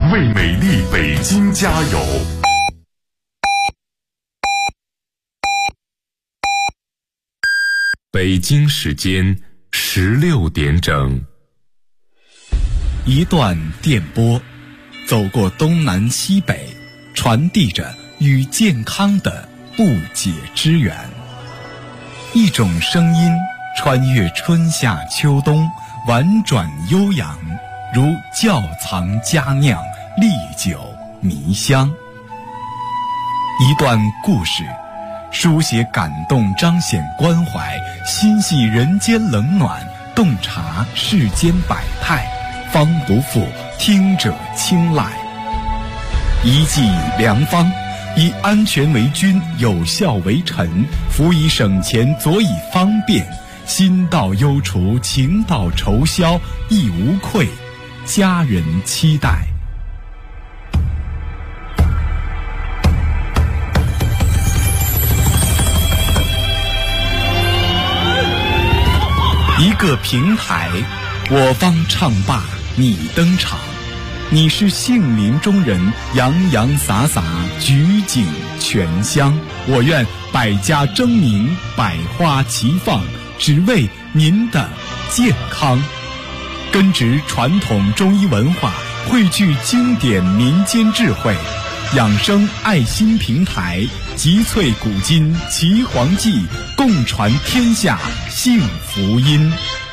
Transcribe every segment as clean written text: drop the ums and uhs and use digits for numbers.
为美丽北京加油！北京时间16点整。 一段电波，走过东南西北，传递着与健康的不解之缘。一种声音穿越春夏秋冬，婉转悠扬，如窖藏佳酿，历久弥香。一段故事，书写感动，彰显关怀，心系人间冷暖，洞察世间百态，方不负听者青睐。一剂良方，以安全为君，有效为臣，辅以省钱，佐以方便，心到忧除，情到愁消，亦无愧，家人期待。一个平台，我方唱罢你登场，你是杏林中人，洋洋洒洒，举景全香。我愿百家争鸣，百花齐放，只为您的健康。根植传统中医文化，汇聚经典民间智慧，养生爱心平台，集萃古今岐黄记，共传天下幸福音。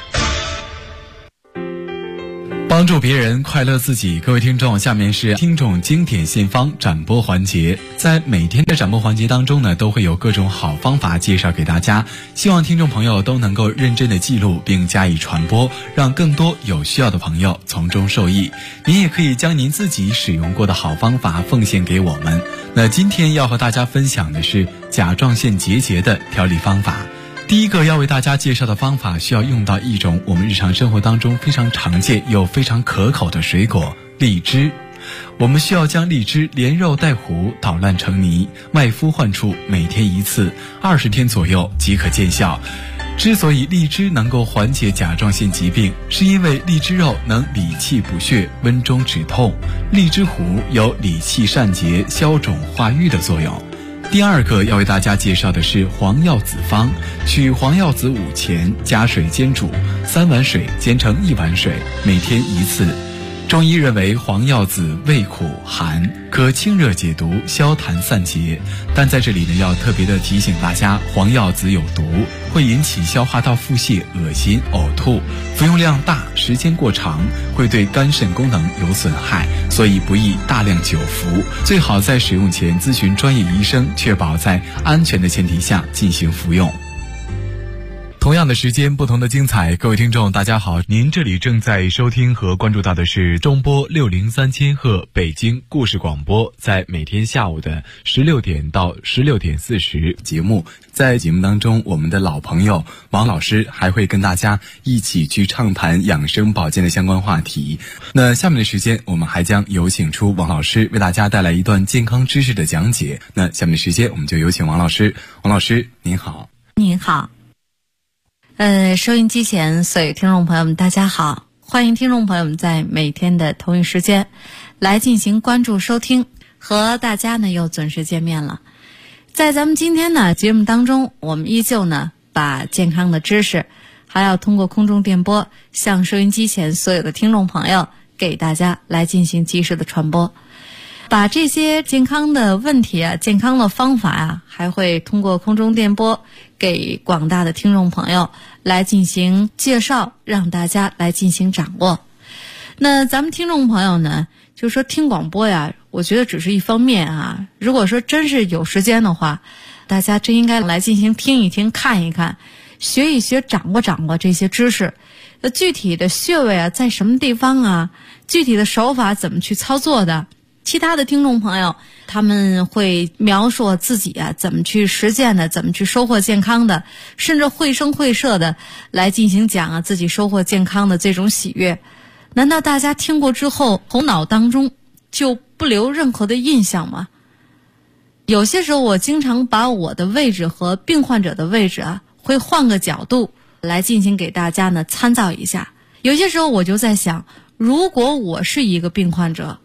帮助别人，快乐自己。各位听众，下面是听众经典信方展播环节。在每天的展播环节当中呢，都会有各种好方法介绍给大家，希望听众朋友都能够认真的记录并加以传播，让更多有需要的朋友从中受益。您也可以将您自己使用过的好方法奉献给我们。那今天要和大家分享的是甲状腺结节的调理方法。第一个要为大家介绍的方法，需要用到一种我们日常生活当中非常常见又非常可口的水果——荔枝。我们需要将荔枝连肉带核捣烂成泥，外敷患处，每天1次，20天左右即可见效。之所以荔枝能够缓解甲状腺疾病，是因为荔枝肉能理气补血、温中止痛，荔枝核有理气散结、消肿化瘀的作用。第二个要为大家介绍的是黄药子方，取黄药子5钱，加水煎煮，3碗水煎成1碗水，每天1次。中医认为黄药子味苦寒，可清热解毒、消痰散结，但在这里呢，要特别的提醒大家，黄药子有毒，会引起消化道腹泻、恶心、呕吐，服用量大，时间过长，会对肝肾功能有损害，所以不宜大量久服，最好在使用前咨询专业医生，确保在安全的前提下进行服用。同样的时间，不同的精彩。各位听众大家好，您这里正在收听和关注到的是中波603千赫北京故事广播，在每天下午的16点到16点40节目。在节目当中，我们的老朋友王老师还会跟大家一起去畅谈养生保健的相关话题。那下面的时间，我们还将有请出王老师为大家带来一段健康知识的讲解。那下面的时间，我们就有请王老师。王老师您好。 您好。收音机前所有听众朋友们大家好，欢迎听众朋友们在每天的同一时间来进行关注收听，和大家呢又准时见面了。在咱们今天呢节目当中，我们依旧呢把健康的知识还要通过空中电波向收音机前所有的听众朋友给大家来进行及时的传播，把这些健康的问题啊、健康的方法啊，还会通过空中电波给广大的听众朋友来进行介绍，让大家来进行掌握。那咱们听众朋友呢，就是说听广播呀，我觉得只是一方面啊，如果说真是有时间的话，大家真应该来进行听一听、看一看、学一学、掌握掌握这些知识。具体的穴位啊在什么地方啊，具体的手法怎么去操作的，其他的听众朋友他们会描述自己啊怎么去实践的，怎么去收获健康的，甚至绘声绘色的来进行讲啊自己收获健康的这种喜悦。难道大家听过之后头脑当中就不留任何的印象吗？有些时候我经常把我的位置和病患者的位置啊会换个角度来进行给大家呢参照一下。有些时候我就在想，如果我是一个病患者，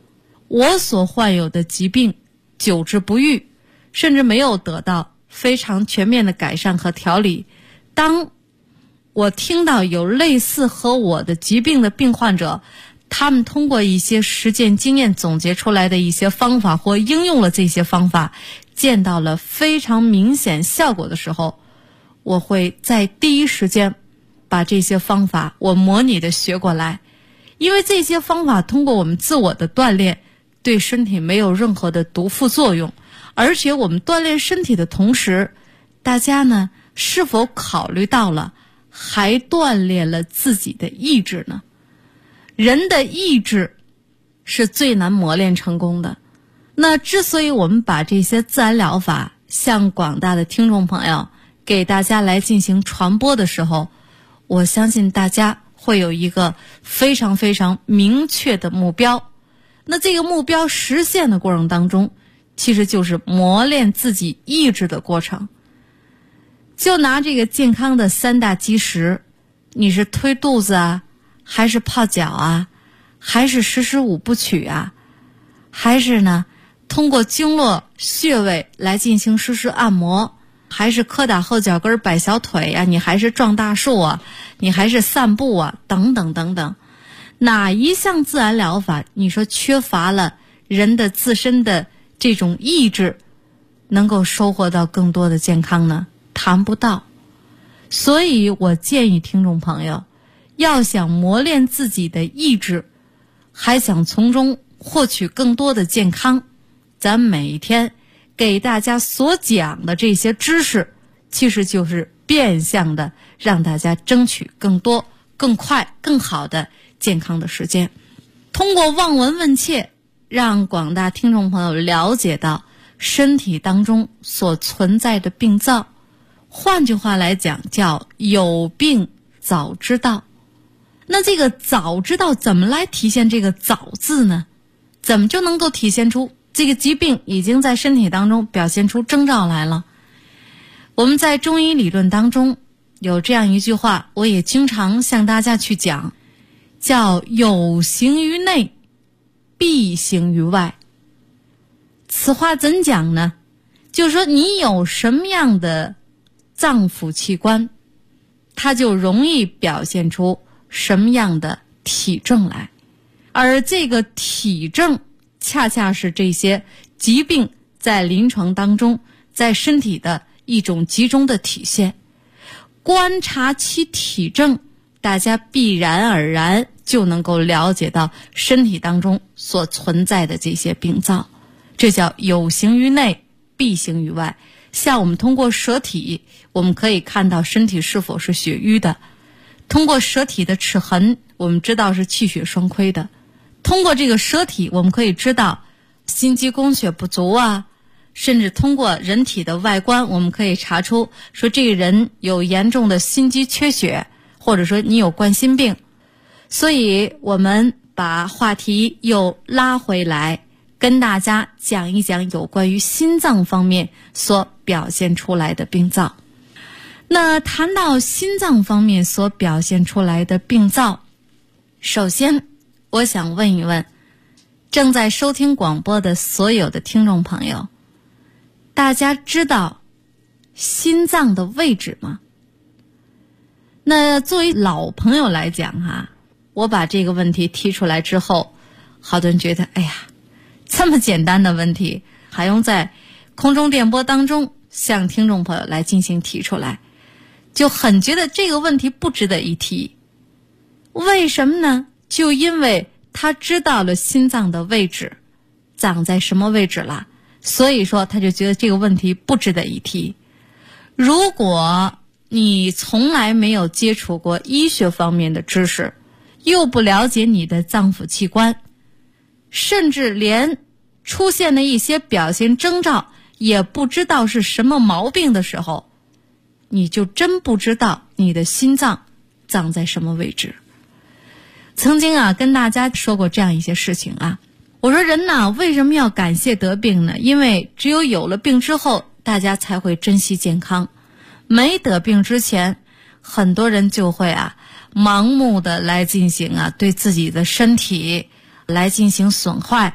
我所患有的疾病久治不愈，甚至没有得到非常全面的改善和调理。当我听到有类似和我的疾病的病患者，他们通过一些实践经验总结出来的一些方法，或应用了这些方法，见到了非常明显效果的时候，我会在第一时间把这些方法我模拟的学过来。因为这些方法通过我们自我的锻炼，对身体没有任何的毒副作用，而且我们锻炼身体的同时，大家呢是否考虑到了还锻炼了自己的意志呢？人的意志是最难磨练成功的。那之所以我们把这些自然疗法向广大的听众朋友给大家来进行传播的时候，我相信大家会有一个非常非常明确的目标。那这个目标实现的过程当中，其实就是磨练自己意志的过程。就拿这个健康的3大基石，你是推肚子啊，还是泡脚啊，还是时时5部曲啊，还是呢通过经络穴位来进行实时按摩，还是磕打后脚跟摆小腿啊，你还是撞大树啊，你还是散步啊，等等等等。哪一项自然疗法你说缺乏了人的自身的这种意志，能够收获到更多的健康呢？谈不到。所以我建议听众朋友，要想磨练自己的意志，还想从中获取更多的健康，咱每一天给大家所讲的这些知识，其实就是变相的让大家争取更多、更快、更好的健康的时间。通过望闻问切，让广大听众朋友了解到身体当中所存在的病灶。换句话来讲，叫有病早知道。那这个早知道怎么来体现这个早字呢？怎么就能够体现出这个疾病已经在身体当中表现出征兆来了？我们在中医理论当中有这样一句话，我也经常向大家去讲，叫有形于内，必形于外。此话怎讲呢？就是说你有什么样的脏腑器官，它就容易表现出什么样的体症来，而这个体症恰恰是这些疾病在临床当中在身体的一种集中的体现。观察其体症，大家必然而然就能够了解到身体当中所存在的这些病灶。这叫有形于内，必形于外。像我们通过舌体，我们可以看到身体是否是血瘀的；通过舌体的齿痕，我们知道是气血双亏的；通过这个舌体，我们可以知道心肌供血不足啊，甚至通过人体的外观，我们可以查出说这个人有严重的心肌缺血，或者说你有冠心病。所以我们把话题又拉回来，跟大家讲一讲有关于心脏方面所表现出来的病灶。那谈到心脏方面所表现出来的病灶，首先我想问一问正在收听广播的所有的听众朋友，大家知道心脏的位置吗？那作为老朋友来讲哈，我把这个问题提出来之后，好多人觉得哎呀，这么简单的问题还用在空中电波当中向听众朋友来进行提出来，就很觉得这个问题不值得一提。为什么呢？就因为他知道了心脏的位置长在什么位置了，所以说他就觉得这个问题不值得一提。如果你从来没有接触过医学方面的知识，又不了解你的脏腑器官，甚至连出现的一些表现征兆也不知道是什么毛病的时候，你就真不知道你的心脏长在什么位置。曾经跟大家说过这样一些事情我说人呢为什么要感谢得病呢？因为只有有了病之后，大家才会珍惜健康。没得病之前，很多人就会盲目的来进行对自己的身体来进行损坏，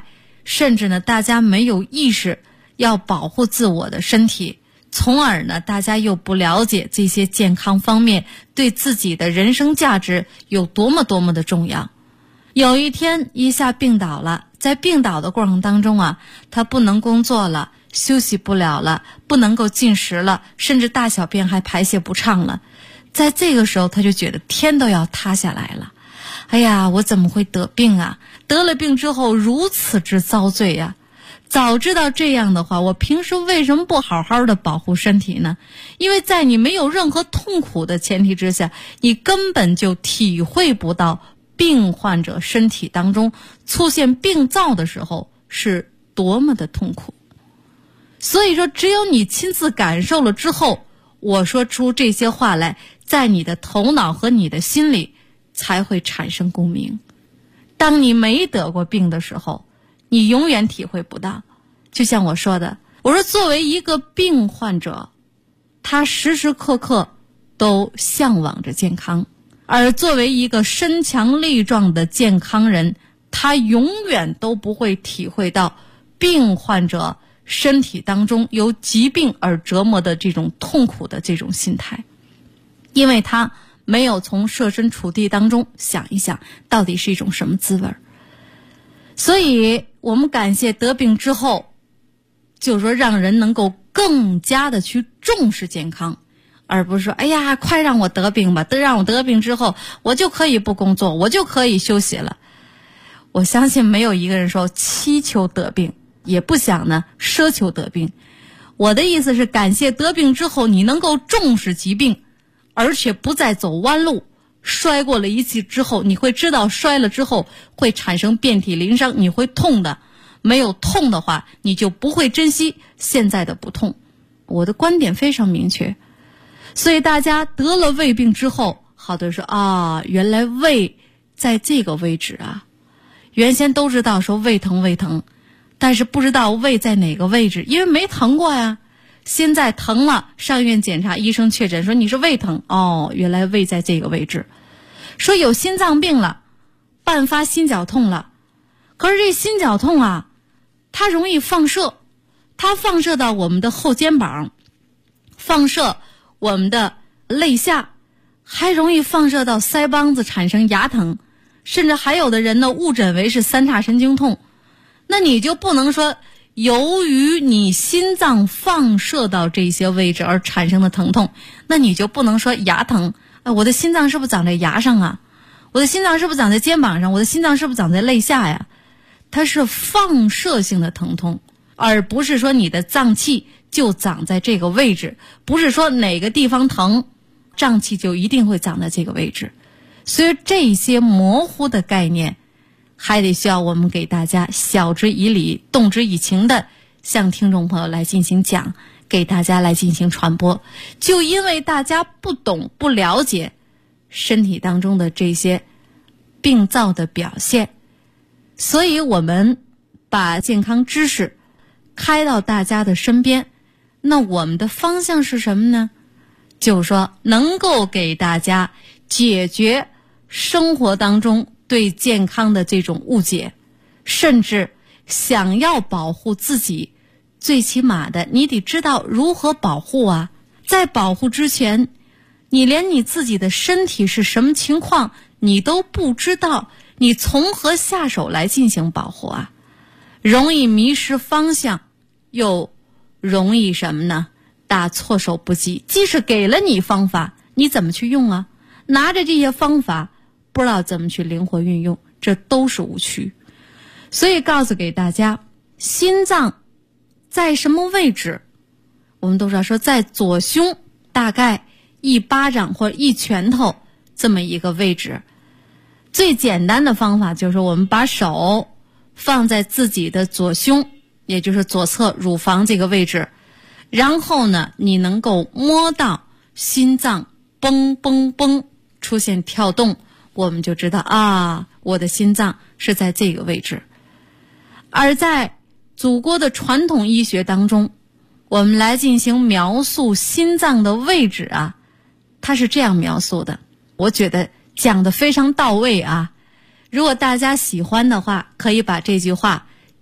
甚至呢大家没有意识要保护自我的身体，从而呢大家又不了解这些健康方面对自己的人生价值有多么多么的重要。有一天一下病倒了，在病倒的过程当中啊，他不能工作了，休息不了了，不能够进食了，甚至大小便还排泄不畅了。在这个时候他就觉得天都要塌下来了，哎呀，我怎么会得病啊？得了病之后如此之遭罪呀！早知道这样的话，我平时为什么不好好的保护身体呢？因为在你没有任何痛苦的前提之下，你根本就体会不到病患者身体当中出现病灶的时候是多么的痛苦。所以说只有你亲自感受了之后，我说出这些话来，在你的头脑和你的心里才会产生共鸣。当你没得过病的时候，你永远体会不到。就像我说的，我说作为一个病患者，他时时刻刻都向往着健康，而作为一个身强力壮的健康人，他永远都不会体会到病患者身体当中由疾病而折磨的这种痛苦的这种心态，因为他没有从设身处地当中想一想到底是一种什么滋味。所以我们感谢得病之后，就是说让人能够更加的去重视健康，而不是说哎呀快让我得病吧，让我得病之后我就可以不工作，我就可以休息了。我相信没有一个人说祈求得病，也不想呢奢求得病。我的意思是感谢得病之后你能够重视疾病，而且不再走弯路。摔过了一次之后，你会知道摔了之后会产生遍体鳞伤，你会痛的。没有痛的话，你就不会珍惜现在的不痛。我的观点非常明确。所以大家得了胃病之后，好多人说啊，原来胃在这个位置啊。原先都知道说胃疼，但是不知道胃在哪个位置，因为没疼过呀。现在疼了，上医院检查，医生确诊说你是胃疼，哦，原来胃在这个位置。说有心脏病了，伴发心绞痛了。可是这心绞痛啊，它容易放射，它放射到我们的后肩膀，放射我们的肋下，还容易放射到腮帮子产生牙疼，甚至还有的人呢误诊为是三叉神经痛。那你就不能说由于你心脏放射到这些位置而产生的疼痛，那你就不能说牙疼，我的心脏是不是长在牙上啊？我的心脏是不是长在肩膀上？我的心脏是不是长在肋下呀？它是放射性的疼痛，而不是说你的脏器就长在这个位置，不是说哪个地方疼，脏器就一定会长在这个位置。所以这些模糊的概念还得需要我们给大家晓之以理，动之以情的向听众朋友来进行讲，给大家来进行传播。就因为大家不懂不了解身体当中的这些病灶的表现，所以我们把健康知识开到大家的身边。那我们的方向是什么呢？就是说能够给大家解决生活当中对健康的这种误解，甚至想要保护自己，最起码的你得知道如何保护啊。在保护之前，你连你自己的身体是什么情况你都不知道，你从何下手来进行保护啊？容易迷失方向，又容易什么呢？打措手不及。即使给了你方法，你怎么去用啊？拿着这些方法不知道怎么去灵活运用，这都是误区。所以告诉给大家，心脏在什么位置？我们都知道说在左胸大概一巴掌或者一拳头这么一个位置。最简单的方法就是我们把手放在自己的左胸，也就是左侧乳房这个位置，然后呢你能够摸到心脏嘣嘣嘣出现跳动，我们就知道啊，我的心脏是在这个位置。而在祖国的传统医学当中，我们来进行描述心脏的位置啊，它是这样描述的，我觉得讲得非常到位啊。如果大家喜欢的话，可以把这句话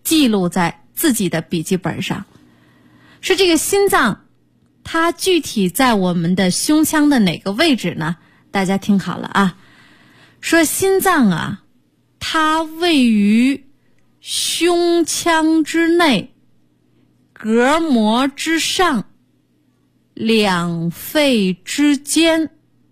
记录在自己的笔记本上。说这个心脏它具体在我们的胸腔的哪个位置呢？大家听好了啊，说心脏啊，它位于胸腔之内，膈膜之上，两肺之间，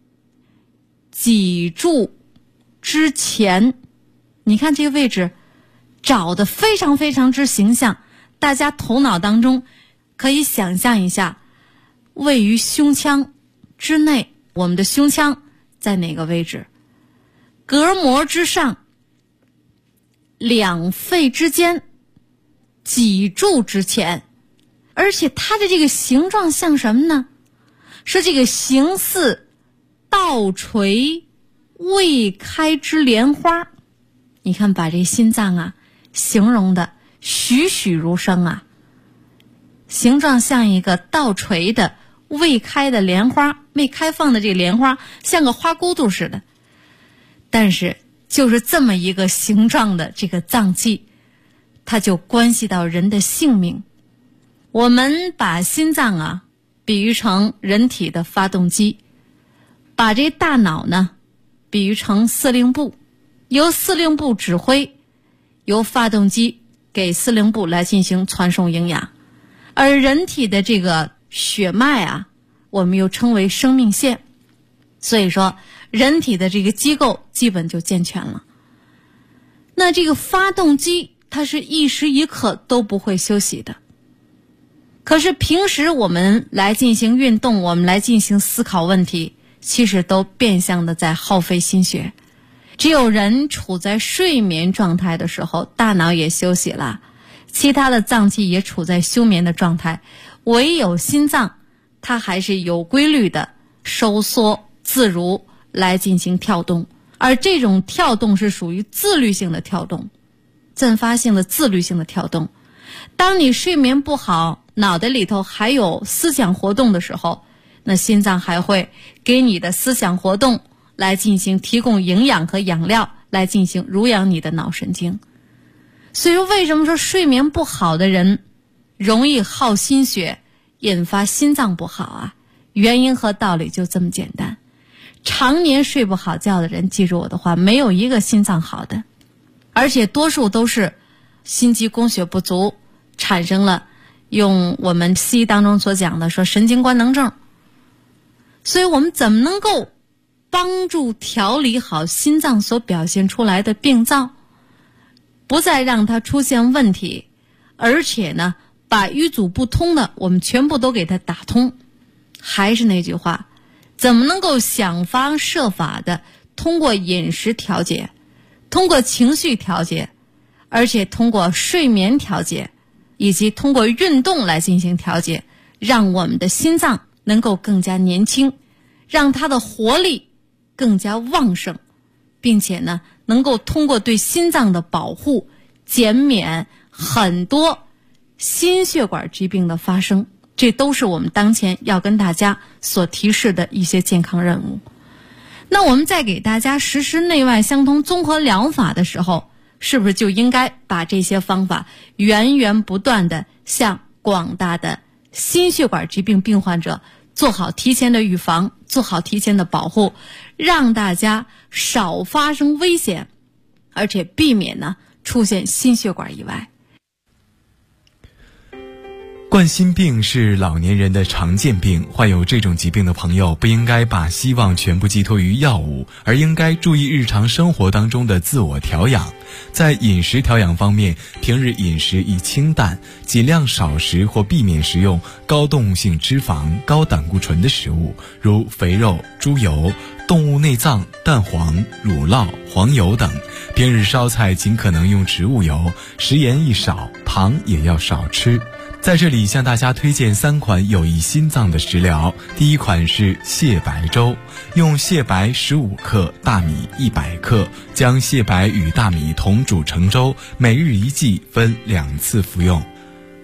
脊柱之前。你看这个位置找得非常非常之形象，大家头脑当中可以想象一下，位于胸腔之内，我们的胸腔在哪个位置？膈膜之上，两肺之间，脊柱之前。而且它的这个形状像什么呢？说这个形似倒垂未开之莲花。你看把这心脏啊形容的栩栩如生啊，形状像一个倒垂的未开的莲花，未开放的这个莲花像个花骨朵似的。但是就是这么一个形状的这个脏器，它就关系到人的性命。我们把心脏啊比喻成人体的发动机，把这大脑呢比喻成司令部，由司令部指挥，由发动机给司令部来进行传送营养。而人体的这个血脉啊，我们又称为生命线。所以说人体的这个机构基本就健全了。那这个发动机它是一时一刻都不会休息的，可是平时我们来进行运动，我们来进行思考问题，其实都变相的在耗费心血。只有人处在睡眠状态的时候，大脑也休息了，其他的脏器也处在休眠的状态，唯有心脏它还是有规律的收缩自如来进行跳动。而这种跳动是属于自律性的跳动，阵发性的自律性的跳动。当你睡眠不好，脑袋里头还有思想活动的时候，那心脏还会给你的思想活动来进行提供营养和养料，来进行濡养你的脑神经。所以说为什么说睡眠不好的人容易耗心血，引发心脏不好啊？原因和道理就这么简单。常年睡不好觉的人，记住我的话，没有一个心脏好的，而且多数都是心肌供血不足，产生了用我们西医当中所讲的说神经官能症。所以我们怎么能够帮助调理好心脏所表现出来的病灶，不再让它出现问题，而且呢把淤阻不通的我们全部都给它打通。还是那句话，怎么能够想方设法的通过饮食调节，通过情绪调节，而且通过睡眠调节，以及通过运动来进行调节，让我们的心脏能够更加年轻，让它的活力更加旺盛，并且呢能够通过对心脏的保护，减免很多心血管疾病的发生。这都是我们当前要跟大家所提示的一些健康任务。那我们在给大家实施内外相通综合疗法的时候，是不是就应该把这些方法源源不断的向广大的心血管疾病病患者做好提前的预防，做好提前的保护，让大家少发生危险，而且避免呢出现心血管意外。 冠心病是老年人的常见病，患有这种疾病的朋友不应该把希望全部寄托于药物，而应该注意日常生活当中的自我调养。在饮食调养方面，平日饮食宜清淡，尽量少食或避免食用高动物性脂肪、高胆固醇的食物，如肥肉、猪油、动物内脏、蛋黄、乳酪、黄油等。平日烧菜尽可能用植物油，食盐宜少，糖也要少吃。在这里向大家推荐3款有益心脏的食疗。第一款是蟹白粥，用蟹白15克、大米100克，将蟹白与大米同煮成粥，每日1剂，分2次服用。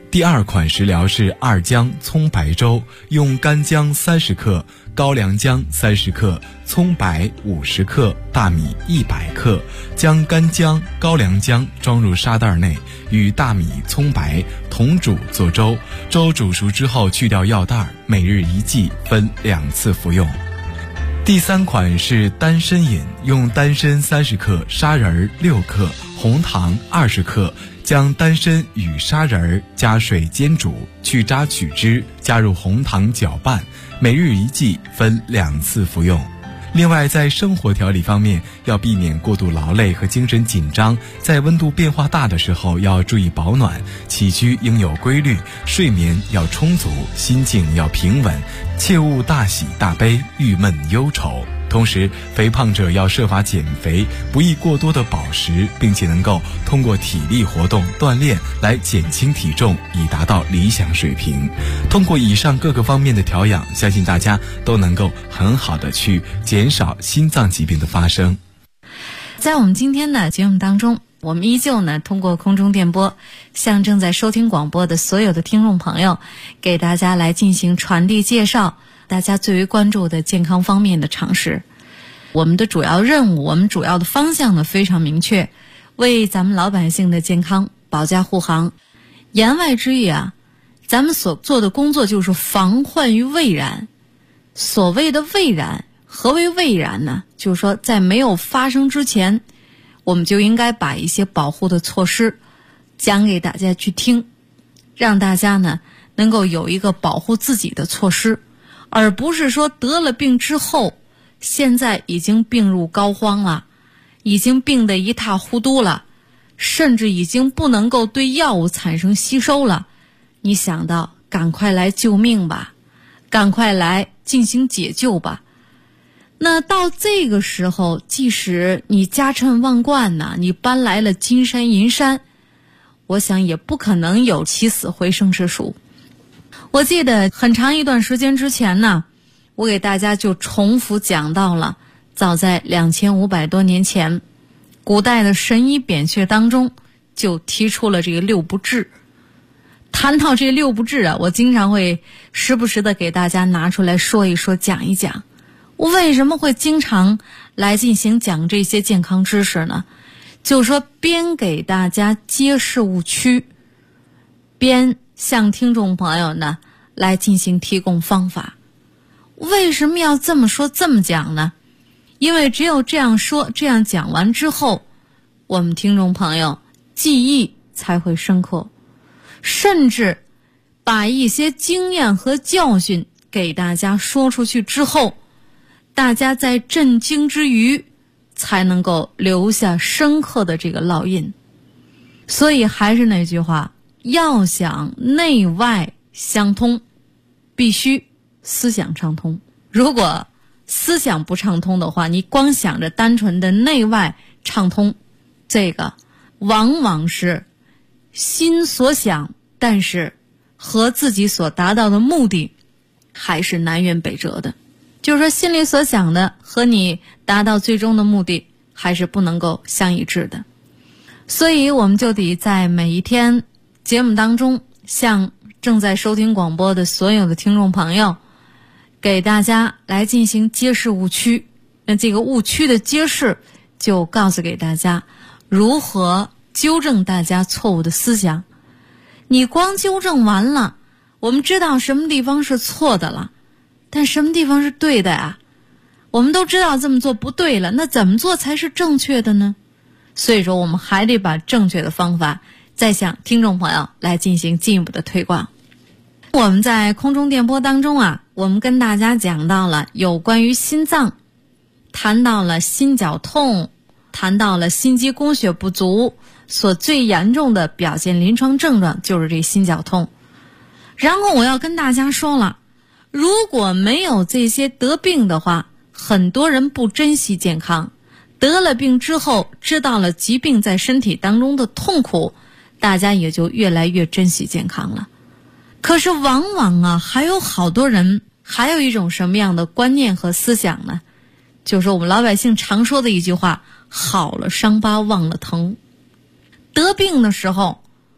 第2款食疗是二姜葱白粥，用干姜30克、高粱姜30克、葱白50克、大米100克，将干姜、高粱姜装入沙袋内，与大米、葱白同煮做粥。粥煮熟之后去掉药袋，每日1剂，分2次服用。第3款是丹参饮，用丹参30克、砂仁6克、红糖20克，将丹参与砂仁加水煎煮，去渣取汁，加入红糖搅拌，每日1剂，分2次服用。另外，在生活调理方面，要避免过度劳累和精神紧张，在温度变化大的时候要注意保暖，起居应有规律，睡眠要充足，心境要平稳，切勿大喜大悲、郁闷忧愁。同时，肥胖者要设法减肥，不宜过多的饱食，并且能够通过体力活动锻炼来减轻体重，以达到理想水平。通过以上各个方面的调养，相信大家都能够很好的去减少心脏疾病的发生。 在我们今天的节目当中，我们依旧呢通过空中电波，向正在收听广播的所有的听众朋友，给大家来进行传递介绍大家最为关注的健康方面的常识。我们的主要任务，我们主要的方向呢非常明确，为咱们老百姓的健康保驾护航。言外之意啊，咱们所做的工作就是防患于未然。所谓的未然，何为未然呢？就是说在没有发生之前，我们就应该把一些保护的措施讲给大家去听，让大家呢能够有一个保护自己的措施，而不是说得了病之后，现在已经病入膏肓了，已经病得一塌糊涂了，甚至已经不能够对药物产生吸收了，你想到赶快来救命吧，赶快来进行解救吧。那到这个时候，即使你家趁万贯呢，你搬来了金山银山，我想也不可能有起死回生之术。我记得很长一段时间之前呢，我给大家就重复讲到了，早在2500多年前，古代的神医扁鹊当中就提出了这个6不治。谈到这6不治啊，我经常会时不时的给大家拿出来说一说，讲一讲。我为什么会经常来进行讲这些健康知识呢？就是说边给大家揭示误区，边向听众朋友呢来进行提供方法。为什么要这么说这么讲呢？因为只有这样说这样讲完之后，我们听众朋友记忆才会深刻，甚至把一些经验和教训给大家说出去之后，大家在震惊之余才能够留下深刻的这个烙印。所以还是那句话，要想内外相通，必须思想畅通。如果思想不畅通的话，你光想着单纯的内外畅通，这个往往是心所想，但是和自己所达到的目的还是南辕北辙的。就是说心里所想的和你达到最终的目的还是不能够相一致的。所以我们就得在每一天节目当中，向正在收听广播的所有的听众朋友，给大家来进行揭示误区。那这个误区的揭示，就告诉给大家如何纠正大家错误的思想。你光纠正完了，我们知道什么地方是错的了，但什么地方是对的啊？我们都知道这么做不对了，那怎么做才是正确的呢？所以说我们还得把正确的方法再向听众朋友来进行进一步的推广。我们在空中电波当中啊，我们跟大家讲到了有关于心脏，谈到了心绞痛，谈到了心肌供血不足所最严重的表现临床症状就是这心绞痛。然后我要跟大家说了，如果没有这些得病的话，很多人不珍惜健康，得了病之后知道了疾病在身体当中的痛苦，大家也就越来越珍惜健康了。可是往往啊，还有好多人还有一种什么样的观念和思想呢？就是我们老百姓常说的一句话，好了伤疤忘了疼。得病的时候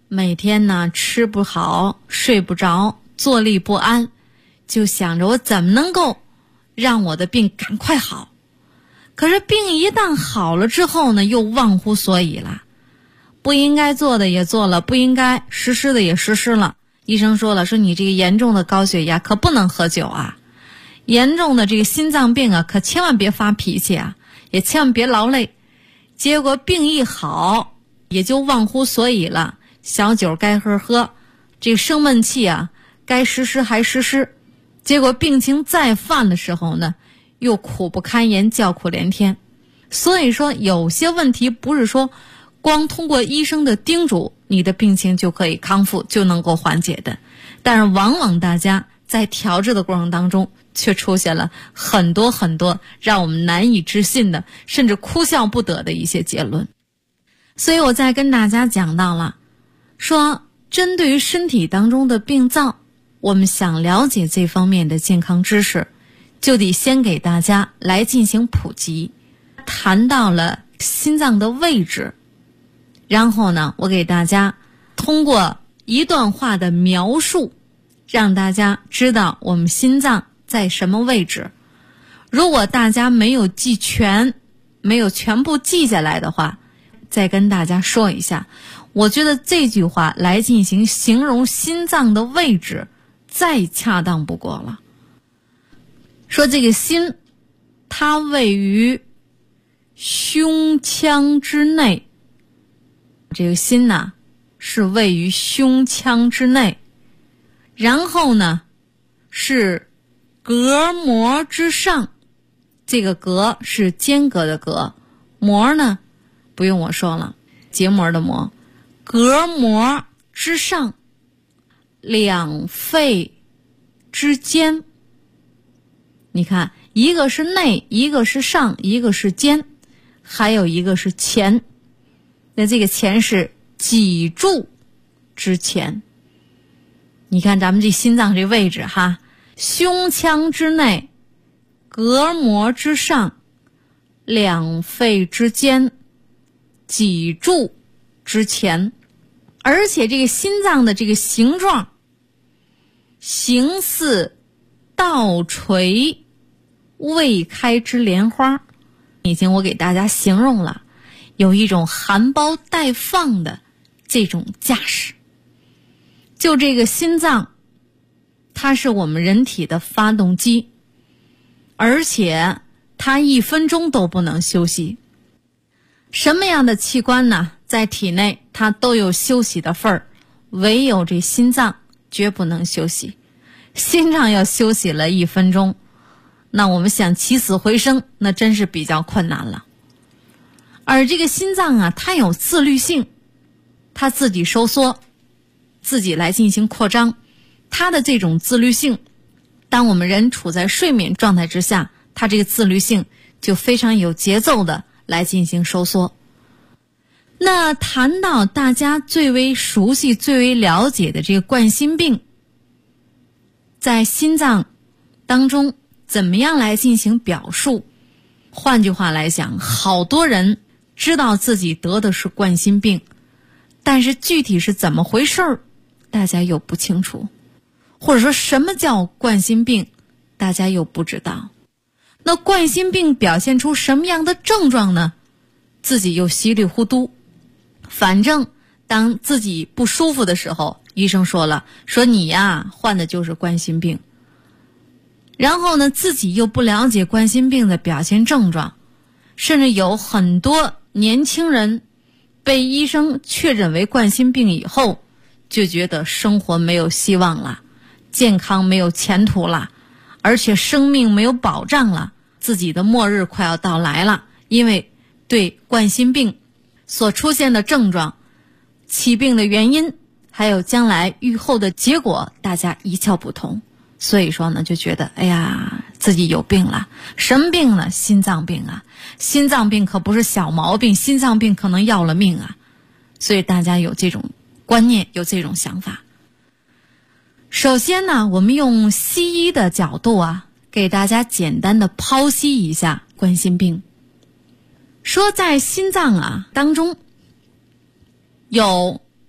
每天呢吃不好，睡不着，坐立不安，就想着我怎么能够让我的病赶快好。可是病一旦好了之后呢，又忘乎所以了，不应该做的也做了，不应该实施的也实施了。医生说了，说你这个严重的高血压可不能喝酒啊，严重的这个心脏病啊，可千万别发脾气啊，也千万别劳累。结果病一好，也就忘乎所以了，小酒该喝喝，这个生闷气啊，该实施还实施。结果病情再犯的时候呢，又苦不堪言，叫苦连天。所以说有些问题不是说光通过医生的叮嘱，你的病情就可以康复，就能够缓解的。但是往往大家在调治的过程当中，却出现了很多很多让我们难以置信的，甚至哭笑不得的一些结论。所以我再跟大家讲到了，说针对于身体当中的病灶，我们想了解这方面的健康知识，就得先给大家来进行普及。谈到了心脏的位置，然后呢，我给大家通过一段话的描述，让大家知道我们心脏在什么位置。如果大家没有记全，没有全部记下来的话，再跟大家说一下。我觉得这句话来进行形容心脏的位置再恰当不过了。说这个心，它位于胸腔之内，这个心呢是位于胸腔之内，然后呢是膈膜之上，这个膈是间隔的膈，膜呢不用我说了，结膜的膜，膈膜之上，两肺之间。你看，一个是内，一个是上，一个是间，还有一个是前。那这个前是脊柱之前。你看咱们这心脏这位置哈，胸腔之内，膈膜之上，两肺之间，脊柱之前。而且这个心脏的这个形状，形似倒垂未开之莲花，已经我给大家形容了，有一种含苞待放的这种架势。就这个心脏，它是我们人体的发动机，而且它1分钟都不能休息。什么样的器官呢，在体内它都有休息的份儿，唯有这心脏绝不能休息。心脏要休息了1分钟，那我们想起死回生，那真是比较困难了。而这个心脏啊，它有自律性，它自己收缩，自己来进行扩张。它的这种自律性，当我们人处在睡眠状态之下，它这个自律性就非常有节奏的来进行收缩。那谈到大家最为熟悉、最为了解的这个冠心病，在心脏当中怎么样来进行表述？换句话来讲，好多人知道自己得的是冠心病，但是具体是怎么回事儿，大家又不清楚。或者说什么叫冠心病，大家又不知道。那冠心病表现出什么样的症状呢？自己又稀里糊涂。反正当自己不舒服的时候，医生说了，说你呀患的就是冠心病。然后呢，自己又不了解冠心病的表现症状，甚至有很多年轻人被医生确诊为冠心病以后，就觉得生活没有希望了，健康没有前途了，而且生命没有保障了，自己的末日快要到来了。因为对冠心病所出现的症状、起病的原因，还有将来预后的结果，大家一窍不通。所以说呢，就觉得哎呀，自己有病了。什么病呢？心脏病啊！心脏病可不是小毛病，心脏病可能要了命啊！所以大家有这种观念，有这种想法。首先呢，我们用西医的角度啊，给大家简单的剖析一下冠心病。说在心脏啊当中有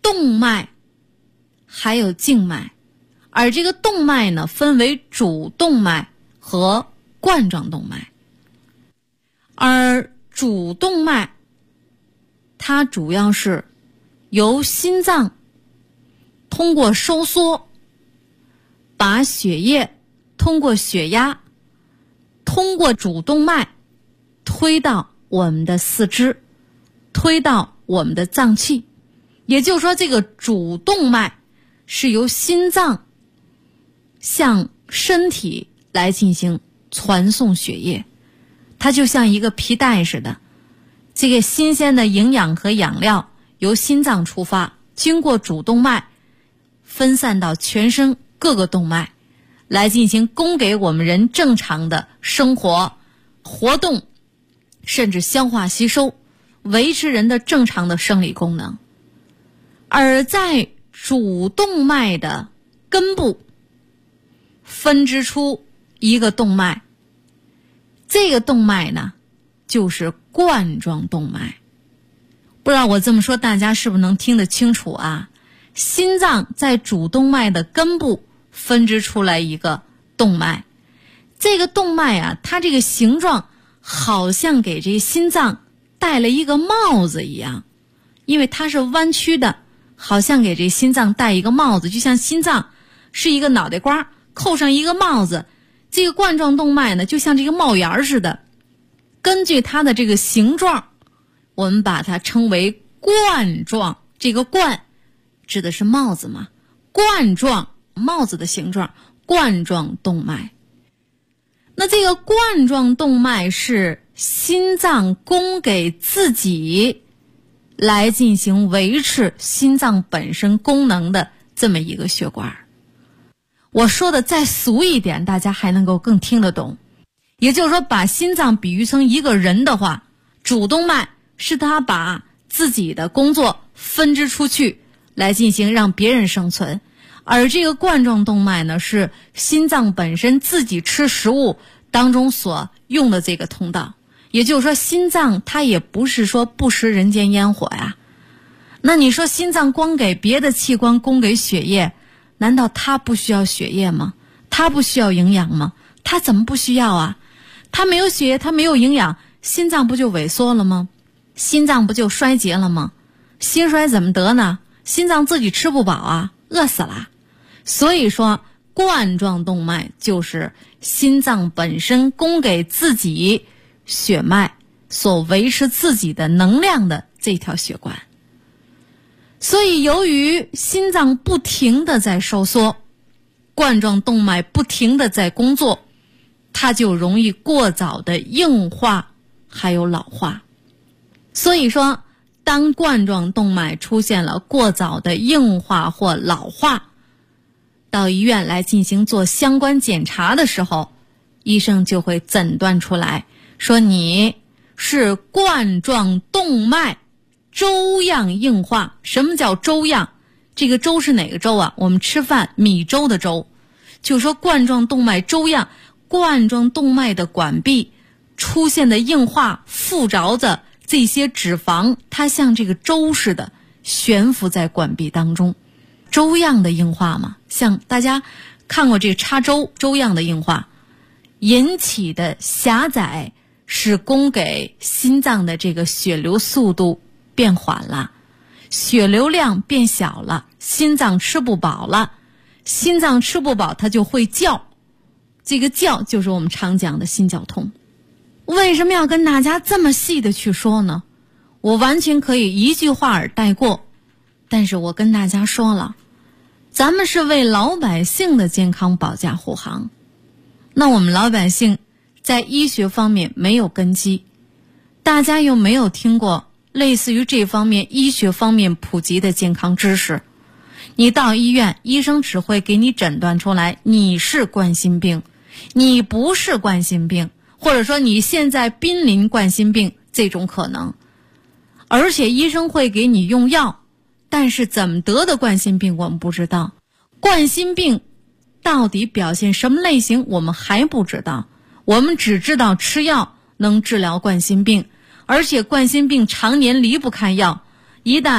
动脉还有静脉，而这个动脉呢分为主动脉和冠状动脉。而主动脉它主要是由心脏通过收缩把血液通过血压通过主动脉推到我们的四肢，推到我们的脏器。也就是说，这个主动脉是由心脏向身体来进行传送血液，它就像一个皮带似的，这个新鲜的营养和养料由心脏出发，经过主动脉分散到全身各个动脉，来进行供给我们人正常的生活活动，甚至消化吸收，维持人的正常的生理功能。而在主动脉的根部分支出一个动脉，这个动脉呢就是冠状动脉。不知道我这么说大家是不是能听得清楚啊？心脏在主动脉的根部分支出来一个动脉，这个动脉啊，它这个形状好像给这心脏戴了一个帽子一样，因为它是弯曲的，好像给这心脏戴一个帽子，就像心脏是一个脑袋瓜，扣上一个帽子。这个冠状动脉呢，就像这个帽檐似的，根据它的这个形状，我们把它称为冠状。这个冠指的是帽子嘛，冠状，帽子的形状，冠状动脉。那这个冠状动脉是心脏供给自己来进行维持心脏本身功能的这么一个血管。我说的再俗一点，大家还能够更听得懂。也就是说，把心脏比喻成一个人的话，主动脉是他把自己的工作分支出去来进行让别人生存，而这个冠状动脉呢，是心脏本身自己吃食物当中所用的这个通道。也就是说，心脏它也不是说不食人间烟火呀。那你说心脏光给别的器官供给血液，难道它不需要血液吗？它不需要营养吗？它怎么不需要啊？它没有血液，它没有营养，心脏不就萎缩了吗？心脏不就衰竭了吗？心衰怎么得呢？心脏自己吃不饱啊，饿死了。所以说冠状动脉就是心脏本身供给自己血脉所维持自己的能量的这条血管。所以由于心脏不停地在收缩，冠状动脉不停地在工作，它就容易过早的硬化还有老化。所以说当冠状动脉出现了过早的硬化或老化，到医院来进行做相关检查的时候，医生就会诊断出来说你是冠状动脉粥样硬化。什么叫粥样？这个粥是哪个粥啊？我们吃饭米粥的粥。就是说冠状动脉粥样，冠状动脉的管壁出现的硬化附着着这些脂肪，它像这个粥似的悬浮在管壁当中。粥样的硬化嘛，像大家看过这个插粥，粥样的硬化引起的狭窄是供给心脏的这个血流速度变缓了，血流量变小了，心脏吃不饱了。心脏吃不饱它就会叫，这个叫就是我们常讲的心绞痛。为什么要跟大家这么细的去说呢？我完全可以一句话而带过，但是我跟大家说了，咱们是为老百姓的健康保驾护航。那我们老百姓在医学方面没有根基，大家又没有听过类似于这方面医学方面普及的健康知识，你到医院，医生只会给你诊断出来你是冠心病，你不是冠心病，或者说你现在濒临冠心病这种可能。而且医生会给你用药，但是怎么得的冠心病我们不知道，冠心病到底表现什么类型我们还不知道，我们只知道吃药能治疗冠心病，而且冠心病常年离不开药，一旦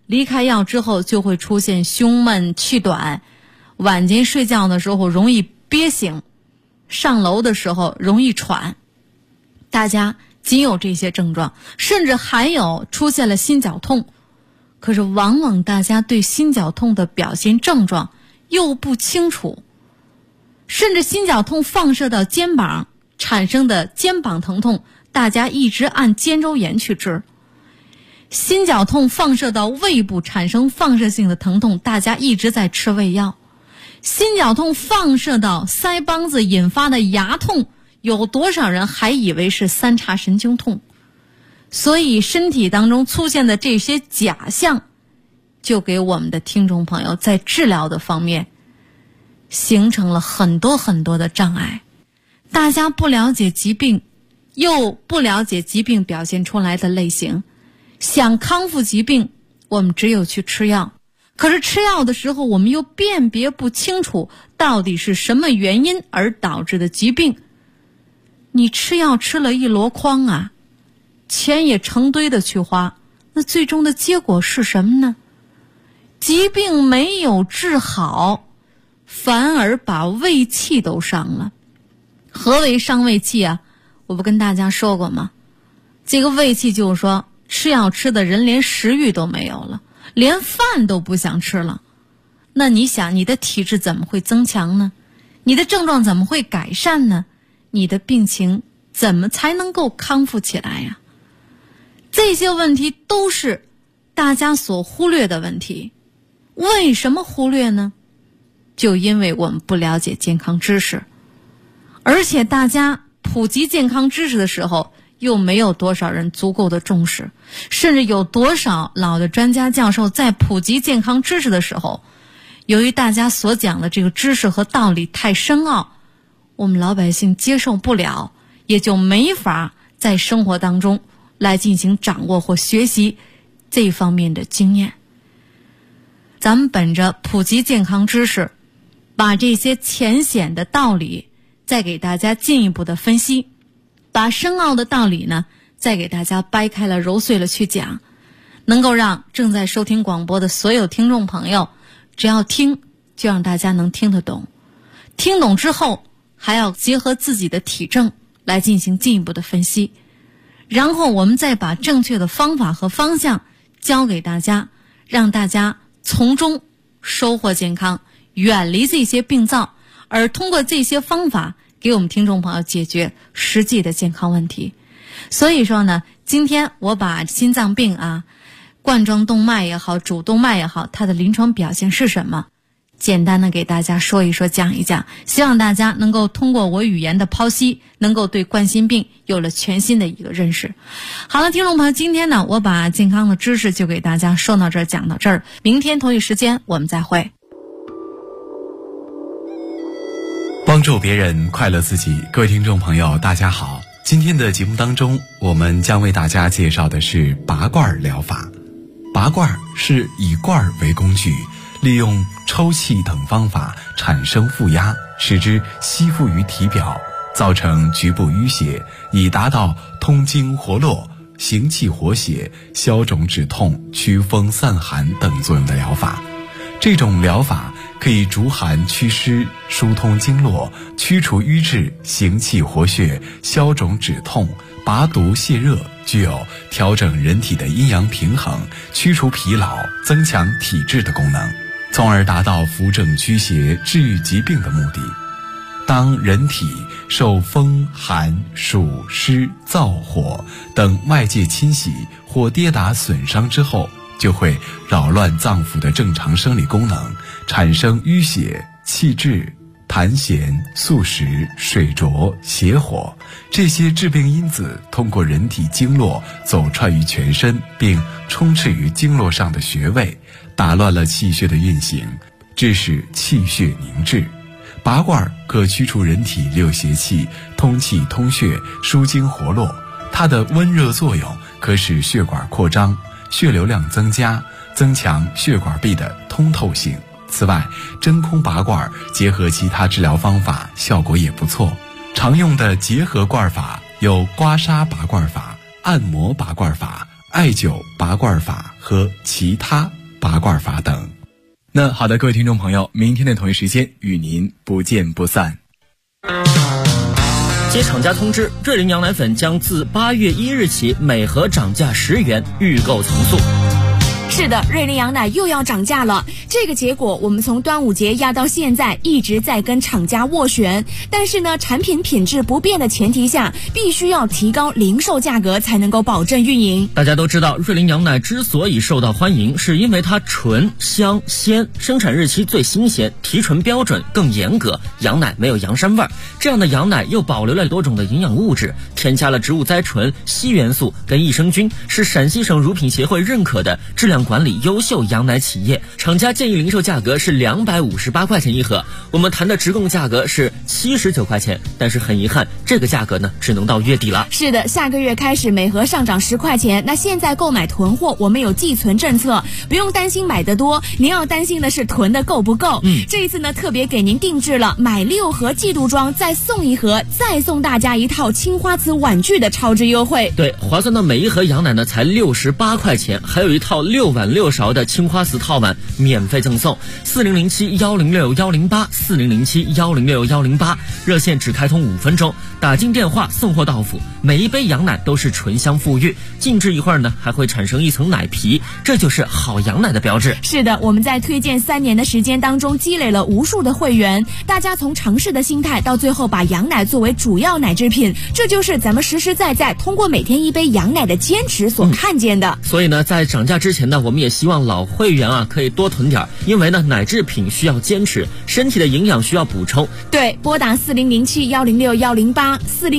离开药之后就会出现胸闷气短，晚间睡觉的时候容易憋醒，上楼的时候容易喘。大家仅有这些症状，甚至还有出现了心绞痛。可是往往大家对心绞痛的表现症状又不清楚，甚至心绞痛放射到肩膀产生的肩膀疼痛，大家一直按肩周炎去治。心绞痛放射到胃部产生放射性的疼痛，大家一直在吃胃药。心绞痛放射到腮帮子引发的牙痛，有多少人还以为是三叉神经痛？所以身体当中出现的这些假象，就给我们的听众朋友在治疗的方面形成了很多很多的障碍。大家不了解疾病，又不了解疾病表现出来的类型，想康复疾病，我们只有去吃药。可是吃药的时候，我们又辨别不清楚到底是什么原因而导致的疾病。你吃药吃了一箩筐啊，钱也成堆的去花，那最终的结果是什么呢？疾病没有治好，反而把胃气都伤了。何为伤胃气啊？我不跟大家说过吗？这个胃气就是说，吃药吃的人连食欲都没有了，连饭都不想吃了。那你想，你的体质怎么会增强呢？你的症状怎么会改善呢？你的病情怎么才能够康复起来呀？这些问题都是大家所忽略的问题。为什么忽略呢？就因为我们不了解健康知识，而且大家普及健康知识的时候，又没有多少人足够的重视，甚至有多少老的专家教授在普及健康知识的时候，由于大家所讲的这个知识和道理太深奥，我们老百姓接受不了，也就没法在生活当中来进行掌握或学习这方面的经验。咱们本着普及健康知识，把这些浅显的道理再给大家进一步的分析，把深奥的道理呢再给大家掰开了揉碎了去讲，能够让正在收听广播的所有听众朋友，只要听就让大家能听得懂，听懂之后还要结合自己的体证来进行进一步的分析，然后我们再把正确的方法和方向教给大家，让大家从中收获健康，远离这些病灶，而通过这些方法给我们听众朋友解决实际的健康问题。所以说呢，今天我把心脏病啊，冠状动脉也好，主动脉也好，它的临床表现是什么，简单的给大家说一说，讲一讲，希望大家能够通过我语言的剖析，能够对冠心病有了全新的一个认识。好了，听众朋友，今天呢，我把健康的知识就给大家说到这儿，讲到这儿，明天同一时间我们再会。 帮助别人，快乐自己。各位听众朋友，大家好。今天的节目当中，我们将为大家介绍的是拔罐疗法。拔罐是以罐为工具，利用抽气等方法产生负压，使之吸附于体表，造成局部淤血，以达到通经活络、行气活血、消肿止痛、祛风散寒等作用的疗法。这种疗法可以逐寒祛湿、疏通经络、驱除瘀滞、行气活血、消肿止痛、拔毒泻热，具有调整人体的阴阳平衡、驱除疲劳、增强体质的功能，从而达到扶正驱邪、治愈疾病的目的。当人体受风寒暑湿燥火等外界侵袭或跌打损伤之后，就会扰乱脏腑的正常生理功能，产生淤血、气滞、痰涎、宿食、水浊、邪火，这些致病因子通过人体经络走串于全身，并充斥于经络上的穴位，打乱了气血的运行，致使气血凝滞。拔罐可驱除人体六邪气，通气通血，疏经活络。它的温热作用可使血管扩张，血流量增加，增强血管壁的通透性。此外，真空拔罐结合其他治疗方法，效果也不错。常用的结合罐法有刮痧拔罐法、按摩拔罐法、艾灸拔罐法和其他拔罐法等。那好的，各位听众朋友，明天的同一时间与您不见不散。 接厂家通知，瑞麟羊奶粉将自8月1日起每盒涨价10元，预购从速。 是的，瑞麟羊奶又要涨价了。这个结果我们从端午节压到现在一直在跟厂家斡旋，但是呢，产品品质不变的前提下，必须要提高零售价格才能够保证运营。 大家都知道，瑞麟羊奶之所以受到欢迎，是因为它纯、香、鲜，生产日期最新鲜，提纯标准更严格，羊奶没有羊膻味儿。这样的羊奶又保留了多种的营养物质，添加了植物甾醇、硒元素跟益生菌，是陕西省乳品协会认可的质量管理优秀羊奶企业。厂家建议零售价格是258块钱一盒，我们谈的直供价格是79块钱，但是很遗憾，这个价格呢只能到月底了。 是的，下个月开始每盒上涨10块钱。那现在购买囤货，我们有寄存政策，不用担心买得多，您要担心的是囤的够不够。这一次呢特别给您定制了买6盒季度装再送1盒，再送大家一套青花瓷碗具的超值优惠。 对，划算到每一盒羊奶呢才68块钱，还有一套6碗6勺的青花瓷套碗免费赠送。4007106108 4007106108，热线只开通5分钟，打进电话送货到府，每一杯羊奶都是醇香馥郁，静置一会儿呢还会产生一层奶皮，这就是好羊奶的标志。 是的，我们在推荐3年的时间当中积累了无数的会员，大家从尝试的心态到最后把羊奶作为主要奶制品，这就是咱们实实在在通过每天一杯羊奶的坚持所看见的。 所以呢，在涨价之前呢，我们也希望老会员啊可以多囤点，因为呢奶制品需要坚持，身体的营养需要补充。 对，拨打4007106108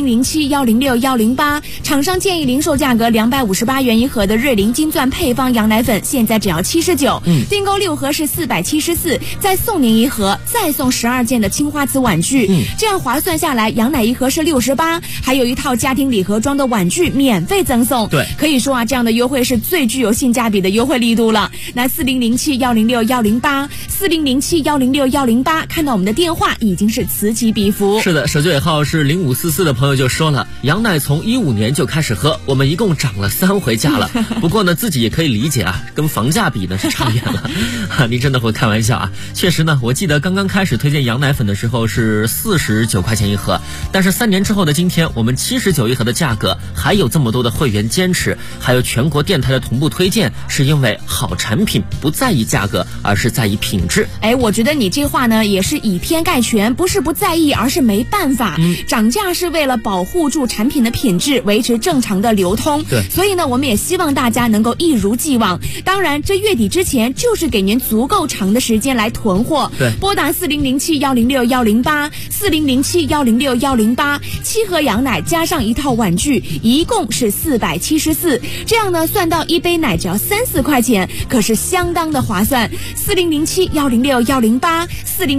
4007106108，厂商建议零售价格258元一盒的瑞麟金钻配方羊奶粉，现在只要79，订购6盒是474，再送您1盒，再送12件的青花瓷碗具，这样划算下来，羊奶1盒是68，还有一套家庭礼盒装的碗具免费赠送。 对， 可以说啊，这样的优惠是最具有性价比的优惠力度了。那4007106108 4007106108，看到我们的电话已经是此起彼伏。 是的，手机尾号是0544的朋友就说了，羊奶从15年就开始喝，我们一共涨了3回价了。不过呢，自己也可以理解啊，跟房价比呢是差远了。你真的会开玩笑啊？确实呢，我记得刚刚开始推荐羊奶粉的时候是49块钱一盒，但是3年之后的今天，我们79一盒的价格，还有这么多的会员坚持，还有全国电台的同步推荐，是因为好产品不在意价格，而是在意品质。 我觉得你这话呢也是以偏概全，不是不在意，而是没办法。涨价是为了保护住产品的品质，维持正常的流通。 对， 所以呢，我们也希望大家能够一如既往。当然，这月底之前就是给您足够长的时间来囤货。 对， 拨打4007106108 4007106108，7盒羊奶加上一套碗具，一共是474。这样呢，算到一杯奶只要3-4块钱，可是相当的划算。4007106108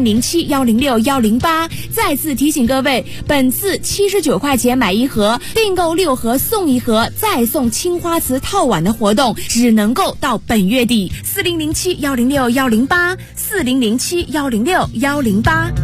4007106108，再次提醒各位，本次79块钱买1盒，订购6盒送1盒，再送青花瓷套碗的活动，只能够到本月底。4007106108 4007106108。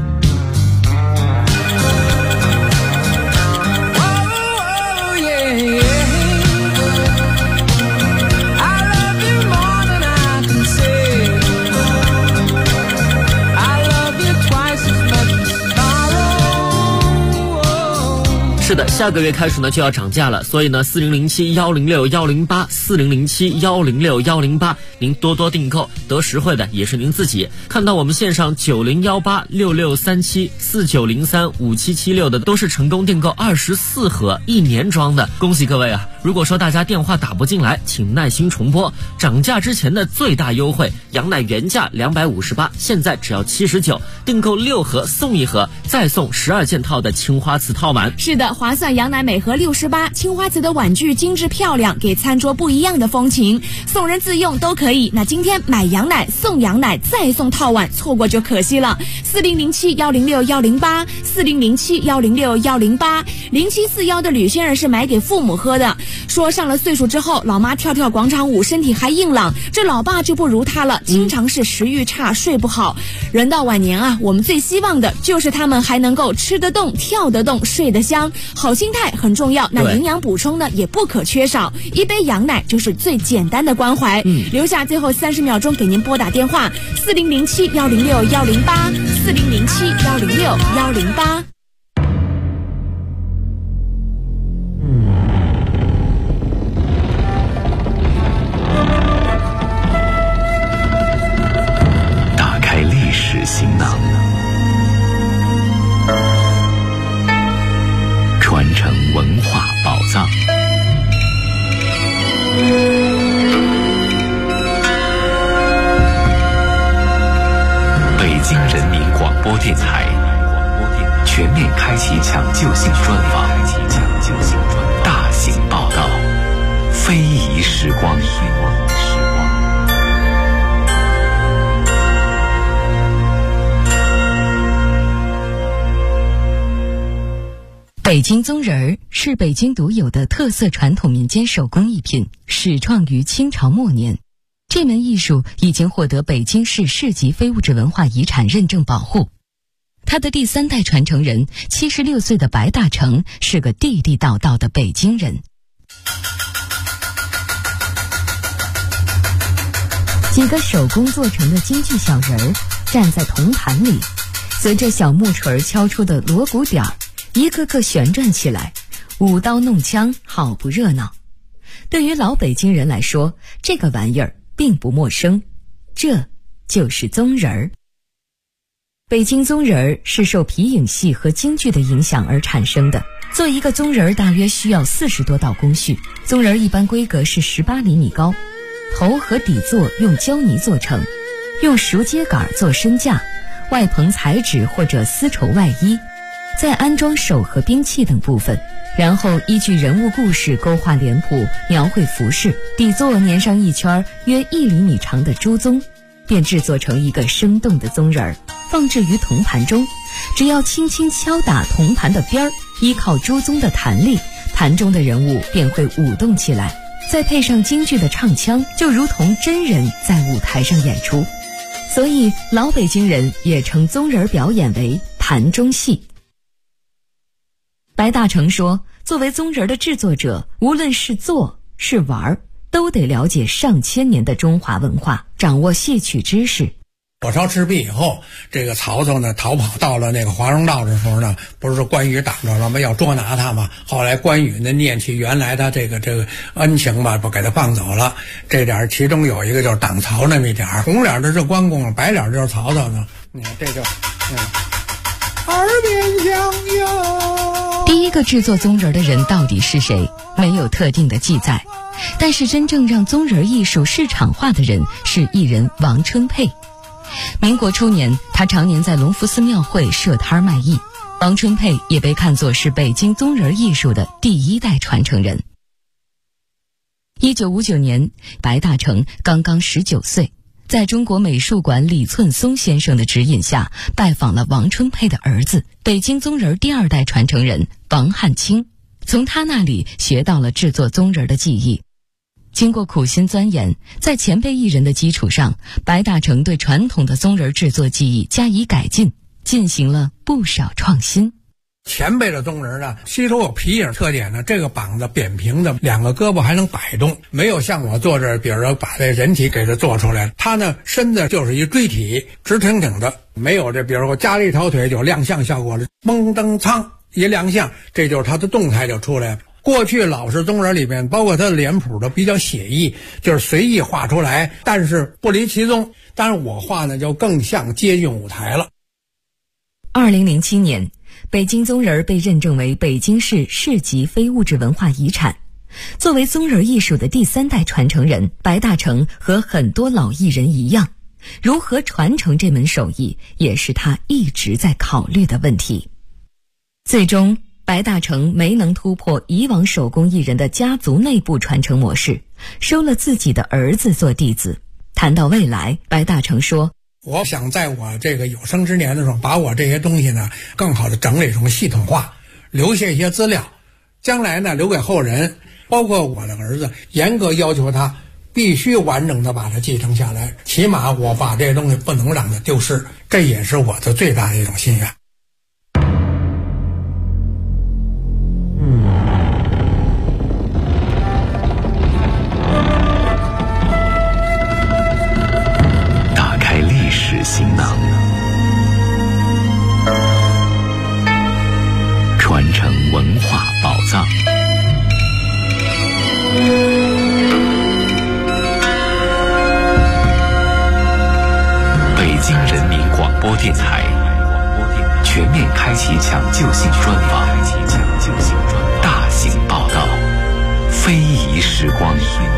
是的，下个月开始呢就要涨价了，所以呢4007106108 4007106108，您多多订购，得实惠的也是您自己。看到我们线上9018 6637 4903 5776的，都是成功订购24盒1年装的，恭喜各位啊！如果说大家电话打不进来，请耐心重拨。涨价之前的最大优惠，羊奶原价258，现在只要79，订购6盒送1盒，再送12件套的青花瓷套碗。 是的，划算，羊奶每盒68，青花瓷的碗具精致漂亮，给餐桌不一样的风情，送人自用都可以。那今天买羊奶送羊奶再送套碗，错过就可惜了。4007106108 4007106108 0741的吕先生是买给父母喝的，说上了岁数之后，老妈跳跳广场舞，身体还硬朗，这老爸就不如他了，经常是食欲差，睡不好。人到晚年啊，我们最希望的就是他们还能够吃得动、跳得动、睡得香。 好心态很重要，那营养补充呢也不可缺少，一杯羊奶就是最简单的关怀。留下最后30秒钟给您拨打电话4007-106-108，4007-106-108。 打开历史行囊，传承文化宝藏。北京人民广播电台全面开启抢救性专访，大型报道，非遗时光。 北京宗人儿是北京独有的特色传统民间手工艺品，始创于清朝末年。这门艺术已经获得北京市市级非物质文化遗产认证保护。他的第3代传承人76岁的白大成是个地地道道的北京人。几个手工做成的京剧小人儿站在铜盘里，随着小木锤敲出的锣鼓点儿，一个个旋转起来，舞刀弄枪，好不热闹。对于老北京人来说，这个玩意儿并不陌生，这就是宗人儿。北京宗人儿是受皮影戏和京剧的影响而产生的。做一个宗人儿大约需要40多道工序，宗人儿一般规格是18厘米高，头和底座用胶泥做成，用熟秸秆做身架，外棚彩纸或者丝绸外衣，再安装手和兵器等部分，然后依据人物故事勾画脸谱，描绘服饰，底座粘上一圈约1厘米长的朱宗，便制作成一个生动的宗人儿，放置于铜盘中。只要轻轻敲打铜盘的边儿，依靠朱宗的弹力，盘中的人物便会舞动起来，再配上京剧的唱腔，就如同真人在舞台上演出。所以老北京人也称宗人表演为盘中戏。白大成说，作为宗人的制作者，无论是做是玩，都得了解上千年的中华文化，掌握戏曲知识。 火烧赤壁以后，这个曹操呢逃跑到了那个华容道的时候呢，不是说关羽挡着了吗？要捉拿他嘛。后来关羽呢念起原来他这个恩情吧，不给他放走了。这点其中有一个就是挡曹那么一点，红脸的是关公，白脸就是曹操呢。你看这就，耳边响哟。 第一个制作宗人的人到底是谁？没有特定的记载。但是真正让宗人艺术市场化的人是艺人王春佩。民国初年，他常年在隆福寺庙会设摊卖艺。王春佩也被看作是北京宗人艺术的第1代传承人。1959年，白大成刚刚19岁，在中国美术馆李寸松先生的指引下，拜访了王春佩的儿子，北京宗人第2代传承人王汉卿，从他那里学到了制作宗人的技艺。经过苦心钻研，在前辈艺人的基础上，白大成对传统的宗人制作技艺加以改进，进行了不少创新。 前辈的宗人呢，吸收有皮影特点呢，这个膀子扁平的，2个胳膊还能摆动，没有像我做这，比如说把这人体给它做出来，他呢身子就是一锥体，直挺挺的，没有这，比如说加了一条腿有亮相效果的，蹦蹬苍一亮相，这就是他的动态就出来了。过去老式宗人里面，包括他的脸谱都比较写意，就是随意画出来，但是不离其宗。但是我画呢，就更像接近舞台了。 2007年，北京宗人被认证为北京市市级非物质文化遗产。作为宗人艺术的第3代传承人，白大成和很多老艺人一样，如何传承这门手艺，也是他一直在考虑的问题。最终，白大成没能突破以往手工艺人的家族内部传承模式，收了自己的儿子做弟子。谈到未来，白大成说， 我想在我这个有生之年的时候，把我这些东西呢更好的整理成系统化，留下一些资料，将来呢留给后人，包括我的儿子，严格要求他必须完整的把它继承下来，起码我把这些东西不能让它丢失，这也是我的最大的一种心愿。 播电台，全面开启抢救性专访，大型报道，非遗时光。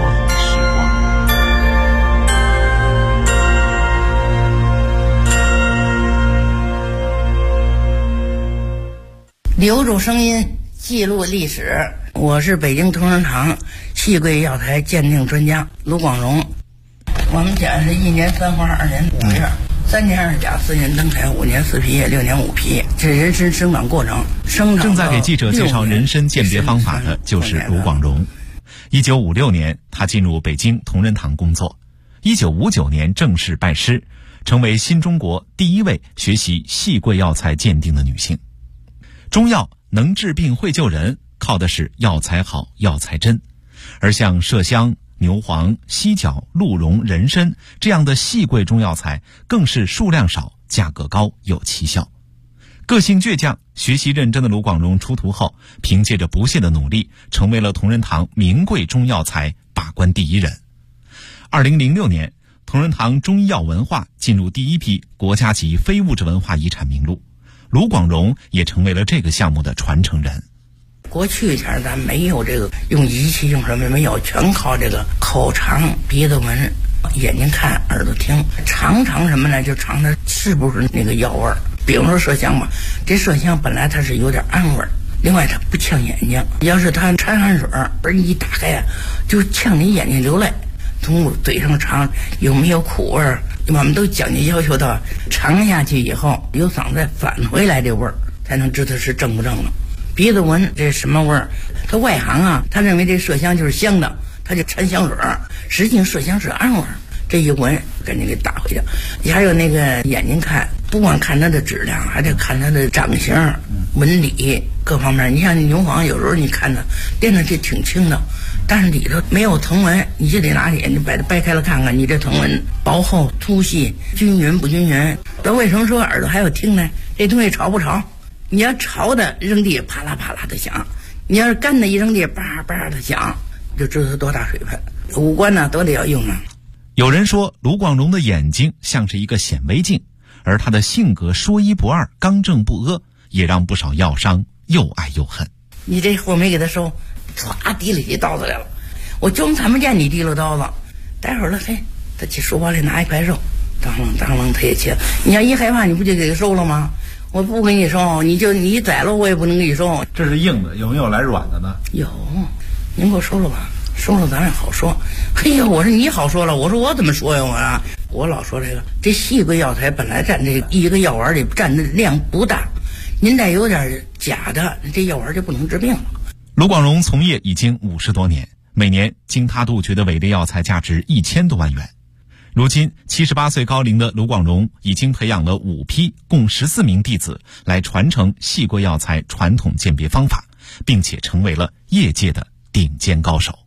留住声音，记录历史。我是北京同仁堂细桂药材鉴定专家卢广荣。我们讲是1年3花2年5月，3年2甲4年登台5年4皮叶6年5皮，这人参生长过程。 正在给记者介绍人参鉴别方法的就是卢广荣。1956年，他进入北京同仁堂工作。1959年正式拜师，成为新中国第一位学习细桂药材鉴定的女性。中药能治病会救人，靠的是药材好药材真，而像麝香、牛黄、犀角、鹿茸、人参这样的细桂中药材更是数量少、价格高、有奇效。个性倔强、学习认真的卢广荣出徒后，凭借着不懈的努力，成为了同仁堂名贵中药材把关第一人。2006年，同仁堂中医药文化进入第一批国家级非物质文化遗产名录，卢广荣也成为了这个项目的传承人。 过去前咱没有这个用仪器用什么没有，全靠这个口尝、鼻子闻、眼睛看、耳朵听，尝什么呢？就尝它是不是那个药味儿。比如说麝香吧，这麝香本来它是有点暗味儿，另外它不呛眼睛。要是它掺汗水儿一打开就呛你眼睛流泪。从嘴上尝有没有苦味儿，我们都讲究要求到尝下去以后有嗓子返回来这味儿，才能知道是正不正了。鼻子闻这什么味儿？他外行啊，他认为这麝香就是香的，他就掺香水儿，实际上麝香是暗味儿。这一闻赶紧给打回去。你还有那个眼睛看，不光看它的质量，还得看它的长相、纹理各方面。你像牛黄，有时候你看它掂着这挺轻的，但是里头没有藤纹，你就得拿眼睛把它掰开了看看，你这藤纹薄厚、粗细、均匀不均匀。那为什么说耳朵还要听呢？这东西潮不潮？你要潮的扔地啪啦啪啦的响，你要是干的一扔地叭叭的响，就知道它多大水分。五官呢都得要用啊。 有人说卢广荣的眼睛像是一个显微镜，而他的性格说一不二、刚正不阿，也让不少药商又爱又恨。 你这货没给他收，唰提了起刀子来了，我就看不见你提了刀子。待会儿了，嘿，他去书包里拿一块肉，当啷他也切。你要一害怕，你不就给他收了吗？我不给你收，你宰了我也不能给你收。 这是硬的，有没有来软的呢？ 有，您给我收了吧。收了咱也好说。嘿呀，我说你好说了，我说我怎么说呀？我老说这细桂药材本来占这一个药丸里占的量不大，您再有点假的，这药丸就不能治病了。 卢广荣从业已经50多年，每年经他杜绝的伪劣药材价值1000多万元。如今78岁高龄的卢广荣已经培养了5批共14名弟子来传承细桂药材传统鉴别方法，并且成为了业界的顶尖高手。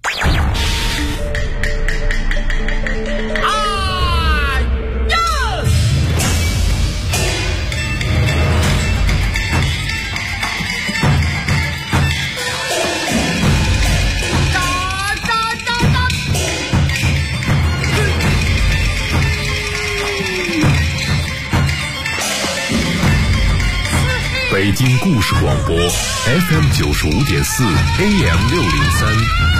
北京故事广播 FM 95.4 AM 603，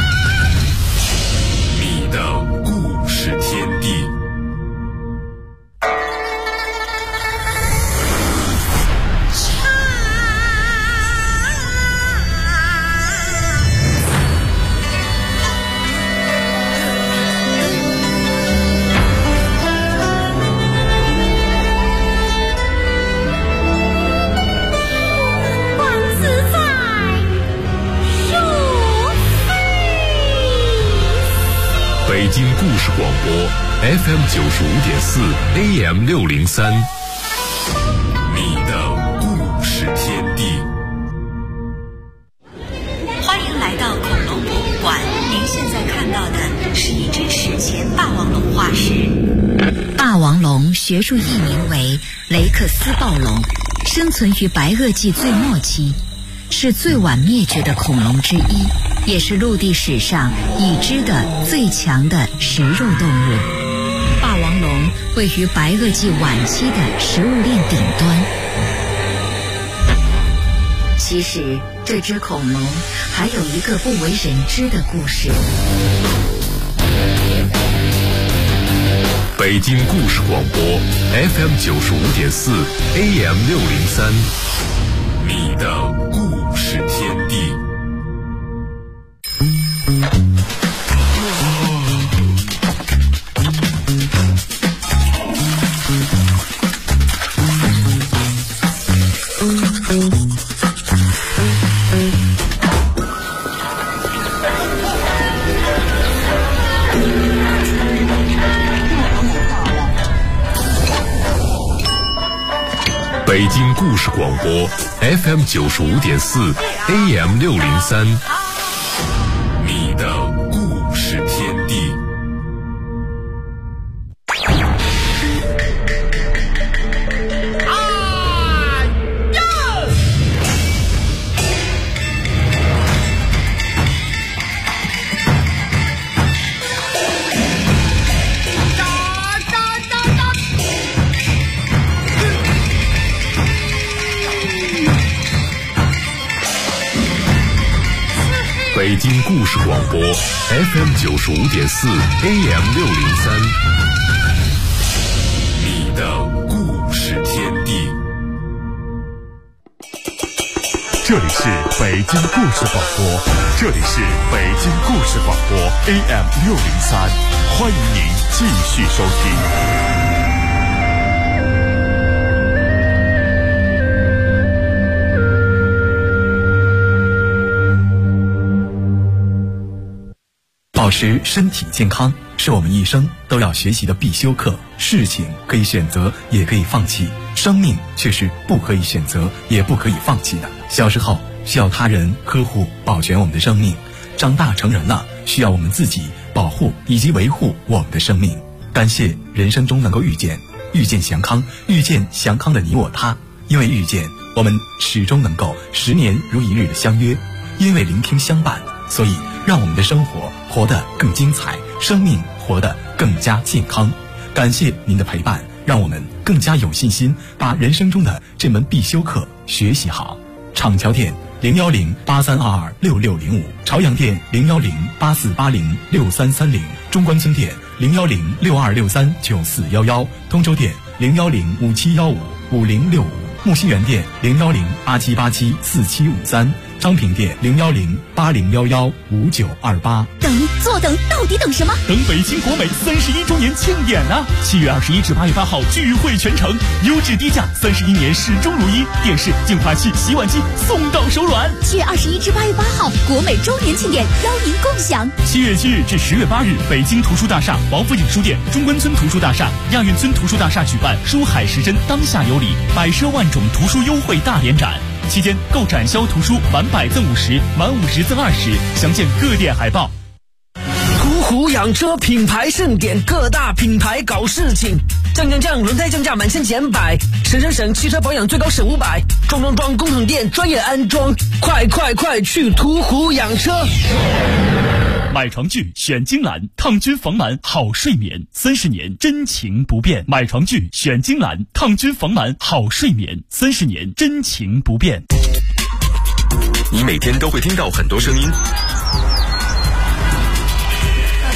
你的故事天地。北京故事广播 FM 95.4 AM 603，你的故事天地。 欢迎来到恐龙博物馆，您现在看到的是一只史前霸王龙化石。 霸王龙学术译名为雷克斯暴龙，生存于白垩纪最末期，是最晚灭绝的恐龙之一，也是陆地史上已知的最强的食肉动物。 霸王龙位于白垩纪晚期的食物链顶端。其实，这只恐龙还有一个不为人知的故事。 北京故事广播 FM 95.4 AM 603，你的故事天地。北京故事广播 FM 95.4 AM 603，你的故事天地。北京故事广播 FM 95.4 AM 603，你的故事天地。 这里是北京故事广播，这里是北京故事广播 AM 603，欢迎您继续收听。 保持身体健康是我们一生都要学习的必修课。事情可以选择，也可以放弃，生命却是不可以选择，也不可以放弃的。小时候需要他人呵护保全我们的生命，长大成人了需要我们自己保护以及维护我们的生命。感谢人生中能够遇见祥康，遇见祥康的你我他。因为遇见，我们始终能够10年如一日的相约；因为聆听相伴，所以让我们的生活活得更精彩，生命活得更加健康。感谢您的陪伴，让我们更加有信心把人生中的这门必修课学习好。厂桥店01083226605，朝阳店01084806330，中关村店01062639411，通州店01057155065，木樨园店01087874753，昌平店01080115928。 坐等，到底等什么？ 等北京国美31周年庆典啊！7月21至8月8号聚会全城，优质低价，31年始终如一，电视、净化器、洗碗机送到手软。 7月21至8月8号，国美周年庆典邀您共享。 7月7日至10月8日，北京图书大厦、王府井书店、中关村图书大厦、亚运村图书大厦举办书海时针当下有礼，百奢万种图书优惠大联展。期间购展销图书满100赠50，满50赠20，详见各店海报。 途虎养车品牌盛典，各大品牌搞事情，降，轮胎降价满1000减100，省，汽车保养最高省500，装，工厂店专业安装，快去途虎养车！ 买床具选金兰，烫菌防螨好睡眠，30年真情不变。买床具选金兰，烫菌防螨好睡眠，30年真情不变。 你每天都会听到很多声音，